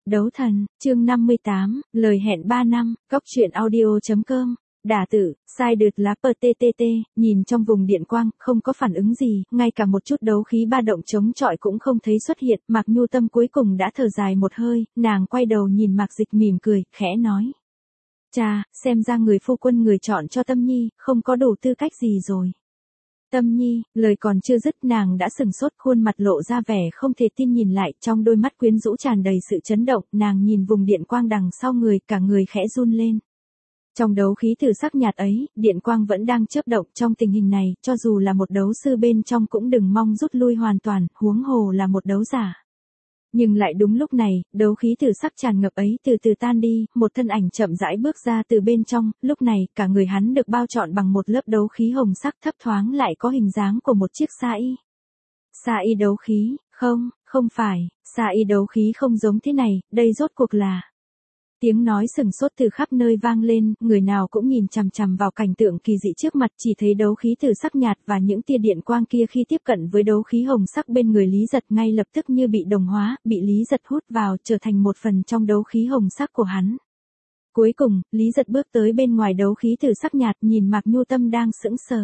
Đấu thần, chương 58, lời hẹn 3 năm, góc truyện audio.com. Đả tử, sai đượt lá PTTT, nhìn trong vùng điện quang, không có phản ứng gì, ngay cả một chút đấu khí ba động chống chọi cũng không thấy xuất hiện, Mạc Nhu Tâm cuối cùng đã thở dài một hơi, nàng quay đầu nhìn Mạc Dịch mỉm cười, khẽ nói. Chà, xem ra người phu quân người chọn cho Tâm Nhi, không có đủ tư cách gì rồi. Tâm Nhi, lời còn chưa dứt nàng đã sừng sốt, khuôn mặt lộ ra vẻ không thể tin nhìn lại, trong đôi mắt quyến rũ tràn đầy sự chấn động, nàng nhìn vùng điện quang đằng sau người, cả người khẽ run lên. Trong đấu khí từ sắc nhạt ấy, điện quang vẫn đang chớp động, trong tình hình này, cho dù là một đấu sư bên trong cũng đừng mong rút lui hoàn toàn, huống hồ là một đấu giả. Nhưng lại đúng lúc này, đấu khí từ sắc tràn ngập ấy từ từ tan đi, một thân ảnh chậm rãi bước ra từ bên trong, lúc này, cả người hắn được bao trọn bằng một lớp đấu khí hồng sắc thấp thoáng lại có hình dáng của một chiếc sa y. Sa y đấu khí, không phải, sa y đấu khí không giống thế này, đây rốt cuộc là... Tiếng nói sừng sốt từ khắp nơi vang lên, người nào cũng nhìn chằm chằm vào cảnh tượng kỳ dị trước mặt, chỉ thấy đấu khí từ sắc nhạt và những tia điện quang kia khi tiếp cận với đấu khí hồng sắc bên người Lý Giật ngay lập tức như bị đồng hóa, bị Lý Giật hút vào trở thành một phần trong đấu khí hồng sắc của hắn. Cuối cùng, Lý Giật bước tới bên ngoài đấu khí từ sắc nhạt nhìn Mạc Nhu Tâm đang sững sờ.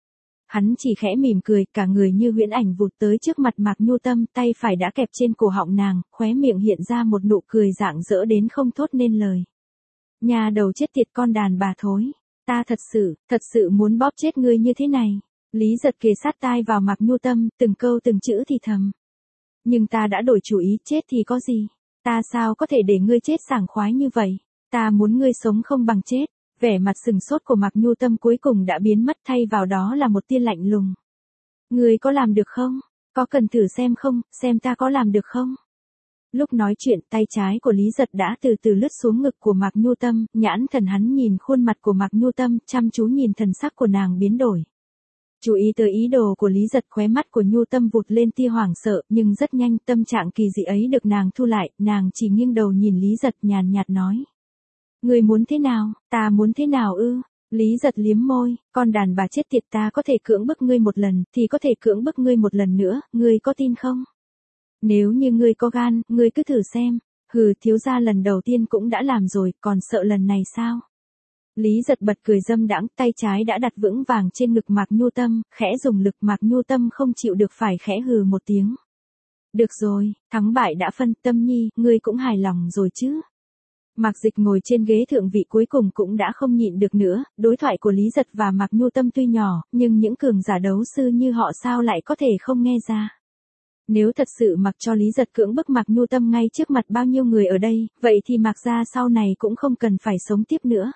Hắn chỉ khẽ mỉm cười, cả người như huyễn ảnh vụt tới trước mặt Mạc Nhu Tâm, tay phải đã kẹp trên cổ họng nàng, khóe miệng hiện ra một nụ cười rạng rỡ đến không thốt nên lời. Nhà đầu chết tiệt con đàn bà thối, ta thật sự muốn bóp chết ngươi như thế này. Lý Giật kề sát tai vào Mạc Nhu Tâm, từng câu từng chữ thì thầm. Nhưng ta đã đổi chủ ý, chết thì có gì, ta sao có thể để ngươi chết sảng khoái như vậy, ta muốn ngươi sống không bằng chết. Vẻ mặt sừng sốt của Mạc Nhu Tâm cuối cùng đã biến mất, thay vào đó là một tia lạnh lùng. Ngươi có làm được không? Có cần thử xem không, xem ta có làm được không? Lúc nói chuyện, tay trái của Lý Giật đã từ từ lướt xuống ngực của Mạc Nhu Tâm, nhãn thần hắn nhìn khuôn mặt của Mạc Nhu Tâm, chăm chú nhìn thần sắc của nàng biến đổi. Chú ý tới ý đồ của Lý Giật, khóe mắt của Nhu Tâm vụt lên tia hoảng sợ, nhưng rất nhanh tâm trạng kỳ dị ấy được nàng thu lại, nàng chỉ nghiêng đầu nhìn Lý Giật nhàn nhạt nói. Ngươi muốn thế nào, ta muốn thế nào ư? Lý Giật liếm môi, con đàn bà chết tiệt, ta có thể cưỡng bức ngươi một lần, thì có thể cưỡng bức ngươi một lần nữa, ngươi có tin không? Nếu như ngươi có gan, ngươi cứ thử xem. Hừ, thiếu gia lần đầu tiên cũng đã làm rồi, còn sợ lần này sao? Lý Giật bật cười dâm đãng, tay trái đã đặt vững vàng trên ngực Mạc Nhu Tâm, khẽ dùng lực. Mạc Nhu Tâm không chịu được phải khẽ hừ một tiếng. Được rồi, thắng bại đã phân. Tâm Nhi, ngươi cũng hài lòng rồi chứ? Mạc Dịch ngồi trên ghế thượng vị cuối cùng cũng đã không nhịn được nữa, đối thoại của Lý Giật và Mạc Nhu Tâm tuy nhỏ, nhưng những cường giả đấu sư như họ sao lại có thể không nghe ra. Nếu thật sự mặc cho Lý Giật cưỡng bức Mạc Nhu Tâm ngay trước mặt bao nhiêu người ở đây, vậy thì Mạc gia sau này cũng không cần phải sống tiếp nữa.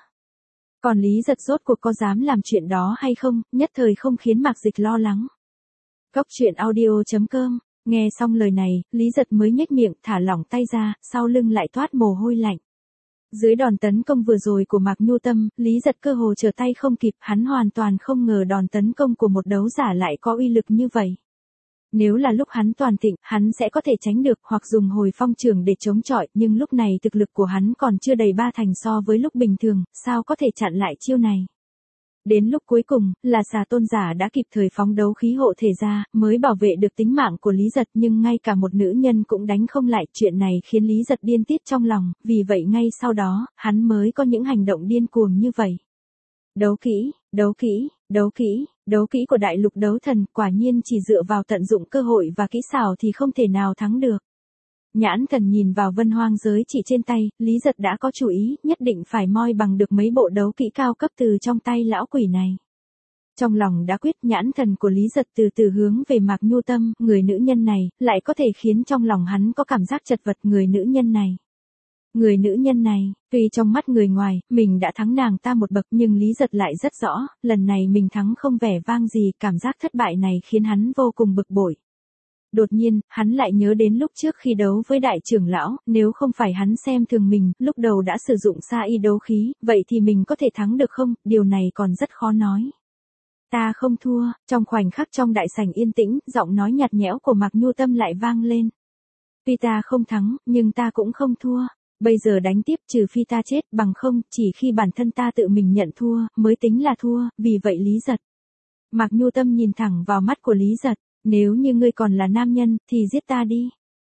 Còn Lý Giật rốt cuộc có dám làm chuyện đó hay không, nhất thời không khiến Mạc Dịch lo lắng. Góc truyện audio.com. Nghe xong lời này, Lý Giật mới nhếch miệng, thả lỏng tay ra, sau lưng lại toát mồ hôi lạnh. Dưới đòn tấn công vừa rồi của Mạc Nhu Tâm, Lý Giật cơ hồ trở tay không kịp, hắn hoàn toàn không ngờ đòn tấn công của một đấu giả lại có uy lực như vậy. Nếu là lúc hắn toàn thịnh, hắn sẽ có thể tránh được hoặc dùng hồi phong trường để chống chọi, nhưng lúc này thực lực của hắn còn chưa đầy 3 thành so với lúc bình thường, sao có thể chặn lại chiêu này. Đến lúc cuối cùng, là Xà Tôn giả đã kịp thời phóng đấu khí hộ thể ra, mới bảo vệ được tính mạng của Lý Giật, nhưng ngay cả một nữ nhân cũng đánh không lại, chuyện này khiến Lý Giật điên tiết trong lòng, vì vậy ngay sau đó, hắn mới có những hành động điên cuồng như vậy. Đấu kỹ của đại lục đấu thần, quả nhiên chỉ dựa vào tận dụng cơ hội và kỹ xảo thì không thể nào thắng được. Nhãn thần nhìn vào vân hoang giới chỉ trên tay, Lý Giật đã có chủ ý, nhất định phải moi bằng được mấy bộ đấu kỹ cao cấp từ trong tay lão quỷ này. Trong lòng đã quyết, nhãn thần của Lý Giật từ từ hướng về Mạc Nhu Tâm, người nữ nhân này, lại có thể khiến trong lòng hắn có cảm giác chật vật. Người nữ nhân này, tuy trong mắt người ngoài, mình đã thắng nàng ta một bậc, nhưng Lý Giật lại rất rõ, lần này mình thắng không vẻ vang gì, cảm giác thất bại này khiến hắn vô cùng bực bội. Đột nhiên, hắn lại nhớ đến lúc trước khi đấu với đại trưởng lão, nếu không phải hắn xem thường mình, lúc đầu đã sử dụng sa y đấu khí, vậy thì mình có thể thắng được không, điều này còn rất khó nói. Ta không thua, trong khoảnh khắc trong đại sảnh yên tĩnh, giọng nói nhạt nhẽo của Mạc Nhu Tâm lại vang lên. Tuy ta không thắng, nhưng ta cũng không thua. Bây giờ đánh tiếp trừ phi ta chết, bằng không, chỉ khi bản thân ta tự mình nhận thua, mới tính là thua, vì vậy Lý Giật. Mạc Nhu Tâm nhìn thẳng vào mắt của Lý Giật. Nếu như ngươi còn là nam nhân, thì giết ta đi.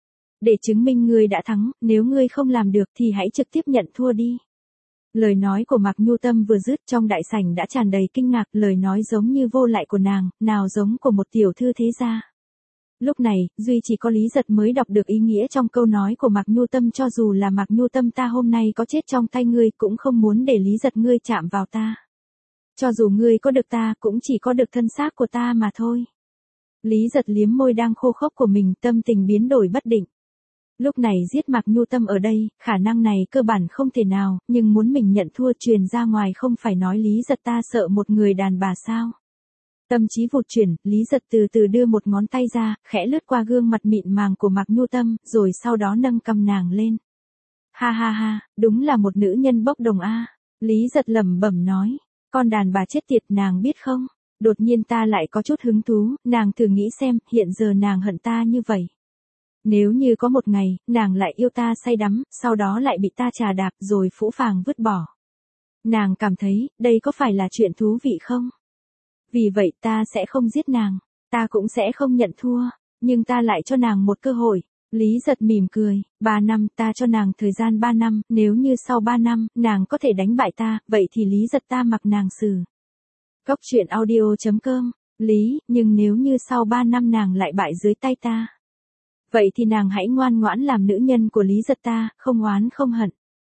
Để chứng minh ngươi đã thắng, nếu ngươi không làm được thì hãy trực tiếp nhận thua đi. Lời nói của Mạc Nhu Tâm vừa dứt trong đại sảnh đã tràn đầy kinh ngạc, lời nói giống như vô lại của nàng, nào giống của một tiểu thư thế gia. Lúc này, duy chỉ có Lý Giật mới đọc được ý nghĩa trong câu nói của Mạc Nhu Tâm, cho dù là Mạc Nhu Tâm ta hôm nay có chết trong tay ngươi cũng không muốn để Lý Giật ngươi chạm vào ta. Cho dù ngươi có được ta cũng chỉ có được thân xác của ta mà thôi. Lý Giật liếm môi đang khô khốc của mình, tâm tình biến đổi bất định. Lúc này giết Mạc Nhu Tâm ở đây, khả năng này cơ bản không thể nào, nhưng muốn mình nhận thua truyền ra ngoài không phải nói Lý Giật ta sợ một người đàn bà sao. Tâm trí vụt chuyển, Lý Giật từ từ đưa một ngón tay ra, khẽ lướt qua gương mặt mịn màng của Mạc Nhu Tâm, rồi sau đó nâng cằm nàng lên. Ha ha ha, đúng là một nữ nhân bốc đồng a. Lý Giật lẩm bẩm nói, con đàn bà chết tiệt, nàng biết không? Đột nhiên ta lại có chút hứng thú, nàng thử nghĩ xem, hiện giờ nàng hận ta như vậy. Nếu như có một ngày, nàng lại yêu ta say đắm, sau đó lại bị ta trà đạp rồi phũ phàng vứt bỏ. Nàng cảm thấy, đây có phải là chuyện thú vị không? Vì vậy ta sẽ không giết nàng, ta cũng sẽ không nhận thua, nhưng ta lại cho nàng một cơ hội. Lý Giật mỉm cười, 3 năm, ta cho nàng thời gian 3 năm, nếu như sau 3 năm, nàng có thể đánh bại ta, vậy thì Lý Giật ta mặc nàng xử. Cốc truyện audio.com, Lý, nhưng nếu như sau 3 năm nàng lại bại dưới tay ta. Vậy thì nàng hãy ngoan ngoãn làm nữ nhân của Lý Giật ta, không oán không hận.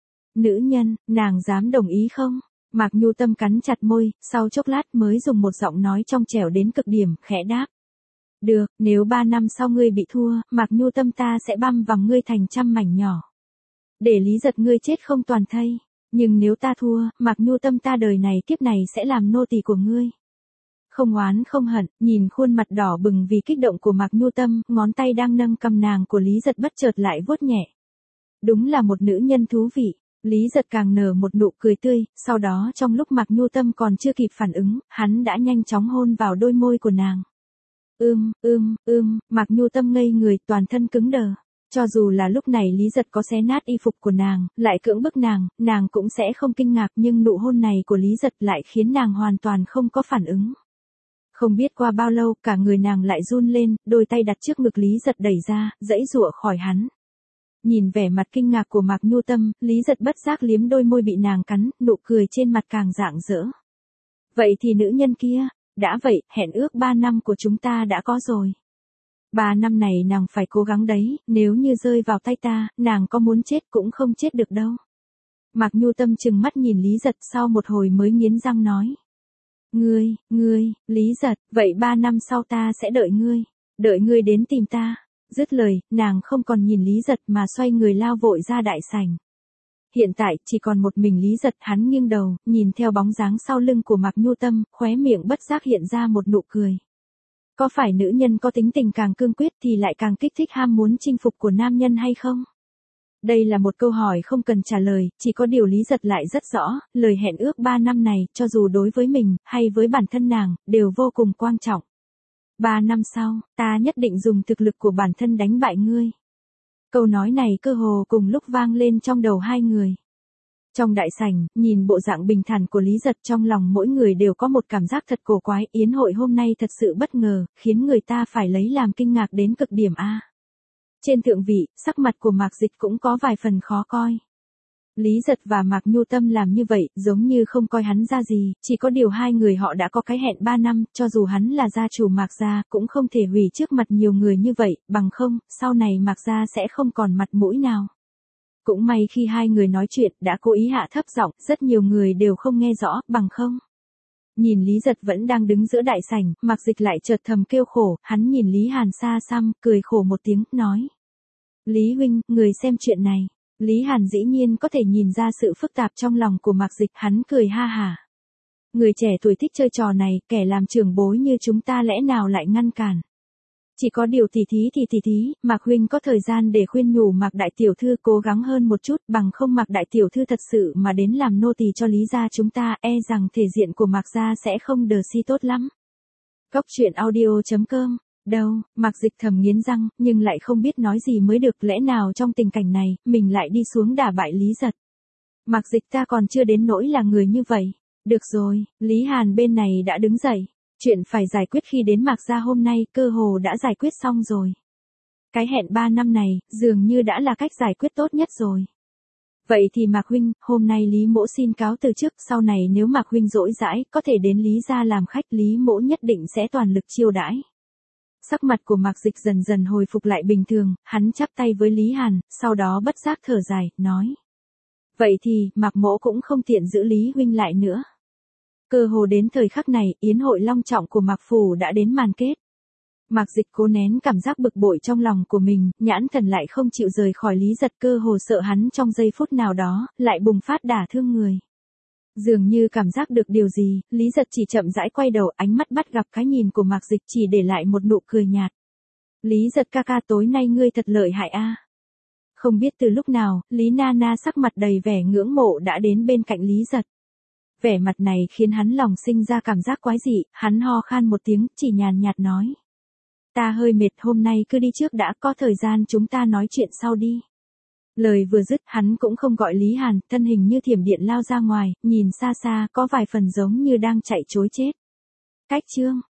Nữ nhân, nàng dám đồng ý không? Mạc Nhu Tâm cắn chặt môi, sau chốc lát mới dùng một giọng nói trong trẻo đến cực điểm, khẽ đáp. Được, nếu 3 năm sau ngươi bị thua, Mạc Nhu Tâm ta sẽ băm vằm ngươi thành trăm mảnh nhỏ. Để Lý Giật ngươi chết không toàn thây. Nhưng nếu ta thua, Mạc Nhu Tâm ta đời này kiếp này sẽ làm nô tỳ của ngươi. Không oán không hận, nhìn khuôn mặt đỏ bừng vì kích động của Mạc Nhu Tâm, ngón tay đang nâng cầm nàng của Lý Giật bất chợt lại vuốt nhẹ. Đúng là một nữ nhân thú vị. Lý Giật càng nở một nụ cười tươi, sau đó trong lúc Mạc Nhu Tâm còn chưa kịp phản ứng, hắn đã nhanh chóng hôn vào đôi môi của nàng. Mạc Nhu Tâm ngây người, toàn thân cứng đờ. Cho dù là lúc này Lý Giật có xé nát y phục của nàng, lại cưỡng bức nàng cũng sẽ không kinh ngạc, nhưng nụ hôn này của Lý Giật lại khiến nàng hoàn toàn không có phản ứng. Không biết qua bao lâu, cả người nàng lại run lên, đôi tay đặt trước ngực Lý Giật đẩy ra, giãy giụa khỏi hắn. Nhìn vẻ mặt kinh ngạc của Mạc Nhu Tâm, Lý Giật bất giác liếm đôi môi bị nàng cắn, nụ cười trên mặt càng rạng rỡ. Vậy thì nữ nhân kia, đã vậy, hẹn ước 3 năm của chúng ta đã có rồi. 3 năm này nàng phải cố gắng đấy, nếu như rơi vào tay ta, nàng có muốn chết cũng không chết được đâu. Mạc Nhu Tâm trừng mắt nhìn Lý Giật, sau một hồi mới nghiến răng nói. Ngươi, Lý Giật, vậy 3 năm sau ta sẽ đợi ngươi đến tìm ta. Dứt lời, nàng không còn nhìn Lý Giật mà xoay người lao vội ra đại sảnh. Hiện tại, chỉ còn một mình Lý Giật, hắn nghiêng đầu, nhìn theo bóng dáng sau lưng của Mạc Nhu Tâm, khóe miệng bất giác hiện ra một nụ cười. Có phải nữ nhân có tính tình càng cương quyết thì lại càng kích thích ham muốn chinh phục của nam nhân hay không? Đây là một câu hỏi không cần trả lời, chỉ có điều Lý Giật lại rất rõ, lời hẹn ước 3 năm này, cho dù đối với mình, hay với bản thân nàng, đều vô cùng quan trọng. 3 năm sau, ta nhất định dùng thực lực của bản thân đánh bại ngươi. Câu nói này cơ hồ cùng lúc vang lên trong đầu hai người. Trong đại sảnh, nhìn bộ dạng bình thản của Lý Giật, trong lòng mỗi người đều có một cảm giác thật cổ quái, yến hội hôm nay thật sự bất ngờ, khiến người ta phải lấy làm kinh ngạc đến cực điểm a. Trên thượng vị, sắc mặt của Mạc Dịch cũng có vài phần khó coi. Lý Giật và Mạc Nhu Tâm làm như vậy, giống như không coi hắn ra gì, chỉ có điều hai người họ đã có cái hẹn 3 năm, cho dù hắn là gia chủ Mạc gia, cũng không thể hủy trước mặt nhiều người như vậy, bằng không, sau này Mạc gia sẽ không còn mặt mũi nào. Cũng may khi hai người nói chuyện, đã cố ý hạ thấp giọng, rất nhiều người đều không nghe rõ, bằng không. Nhìn Lý Giật vẫn đang đứng giữa đại sảnh, Mạc Dịch lại chợt thầm kêu khổ, hắn nhìn Lý Hàn xa xăm, cười khổ một tiếng, nói. Lý huynh, người xem chuyện này. Lý Hàn dĩ nhiên có thể nhìn ra sự phức tạp trong lòng của Mạc Dịch, hắn cười ha hả. Người trẻ tuổi thích chơi trò này, kẻ làm trưởng bối như chúng ta lẽ nào lại ngăn cản. Chỉ có điều tỉ thí, Mạc huynh có thời gian để khuyên nhủ Mạc đại tiểu thư cố gắng hơn một chút, bằng không Mạc đại tiểu thư thật sự mà đến làm nô tỳ cho Lý gia chúng ta, e rằng thể diện của Mạc gia sẽ không đờ si tốt lắm. Cốc truyện audio.com. Đâu, Mạc Dịch thầm nghiến răng, nhưng lại không biết nói gì mới được, lẽ nào trong tình cảnh này, mình lại đi xuống đả bại Lý Giật. Mạc Dịch ta còn chưa đến nỗi là người như vậy. Được rồi, Lý Hàn bên này đã đứng dậy. Chuyện phải giải quyết khi đến Mạc gia hôm nay, cơ hồ đã giải quyết xong rồi. Cái hẹn 3 năm này, dường như đã là cách giải quyết tốt nhất rồi. Vậy thì Mạc huynh, hôm nay Lý Mỗ xin cáo từ trước, sau này nếu Mạc huynh rỗi rãi, có thể đến Lý gia làm khách, Lý Mỗ nhất định sẽ toàn lực chiêu đãi. Sắc mặt của Mạc Dịch dần dần hồi phục lại bình thường, hắn chắp tay với Lý Hàn, sau đó bất giác thở dài, nói. Vậy thì, Mạc Mỗ cũng không tiện giữ Lý huynh lại nữa. Cơ hồ đến thời khắc này, yến hội long trọng của Mạc Phủ đã đến màn kết. Mạc Dịch cố nén cảm giác bực bội trong lòng của mình, nhãn thần lại không chịu rời khỏi Lý Giật, cơ hồ sợ hắn trong giây phút nào đó, lại bùng phát đả thương người. Dường như cảm giác được điều gì, Lý Giật chỉ chậm rãi quay đầu, ánh mắt bắt gặp cái nhìn của Mạc Dịch chỉ để lại một nụ cười nhạt. Lý Giật ca ca, tối nay ngươi thật lợi hại a. Không biết từ lúc nào, Lý Na Na sắc mặt đầy vẻ ngưỡng mộ đã đến bên cạnh Lý Giật. Vẻ mặt này khiến hắn lòng sinh ra cảm giác quái dị, hắn ho khan một tiếng, chỉ nhàn nhạt nói. Ta hơi mệt, hôm nay cứ đi trước đã, có thời gian chúng ta nói chuyện sau đi. Lời vừa dứt, hắn cũng không gọi Lý Hàn, thân hình như thiểm điện lao ra ngoài, nhìn xa xa, có vài phần giống như đang chạy trối chết. Cách chương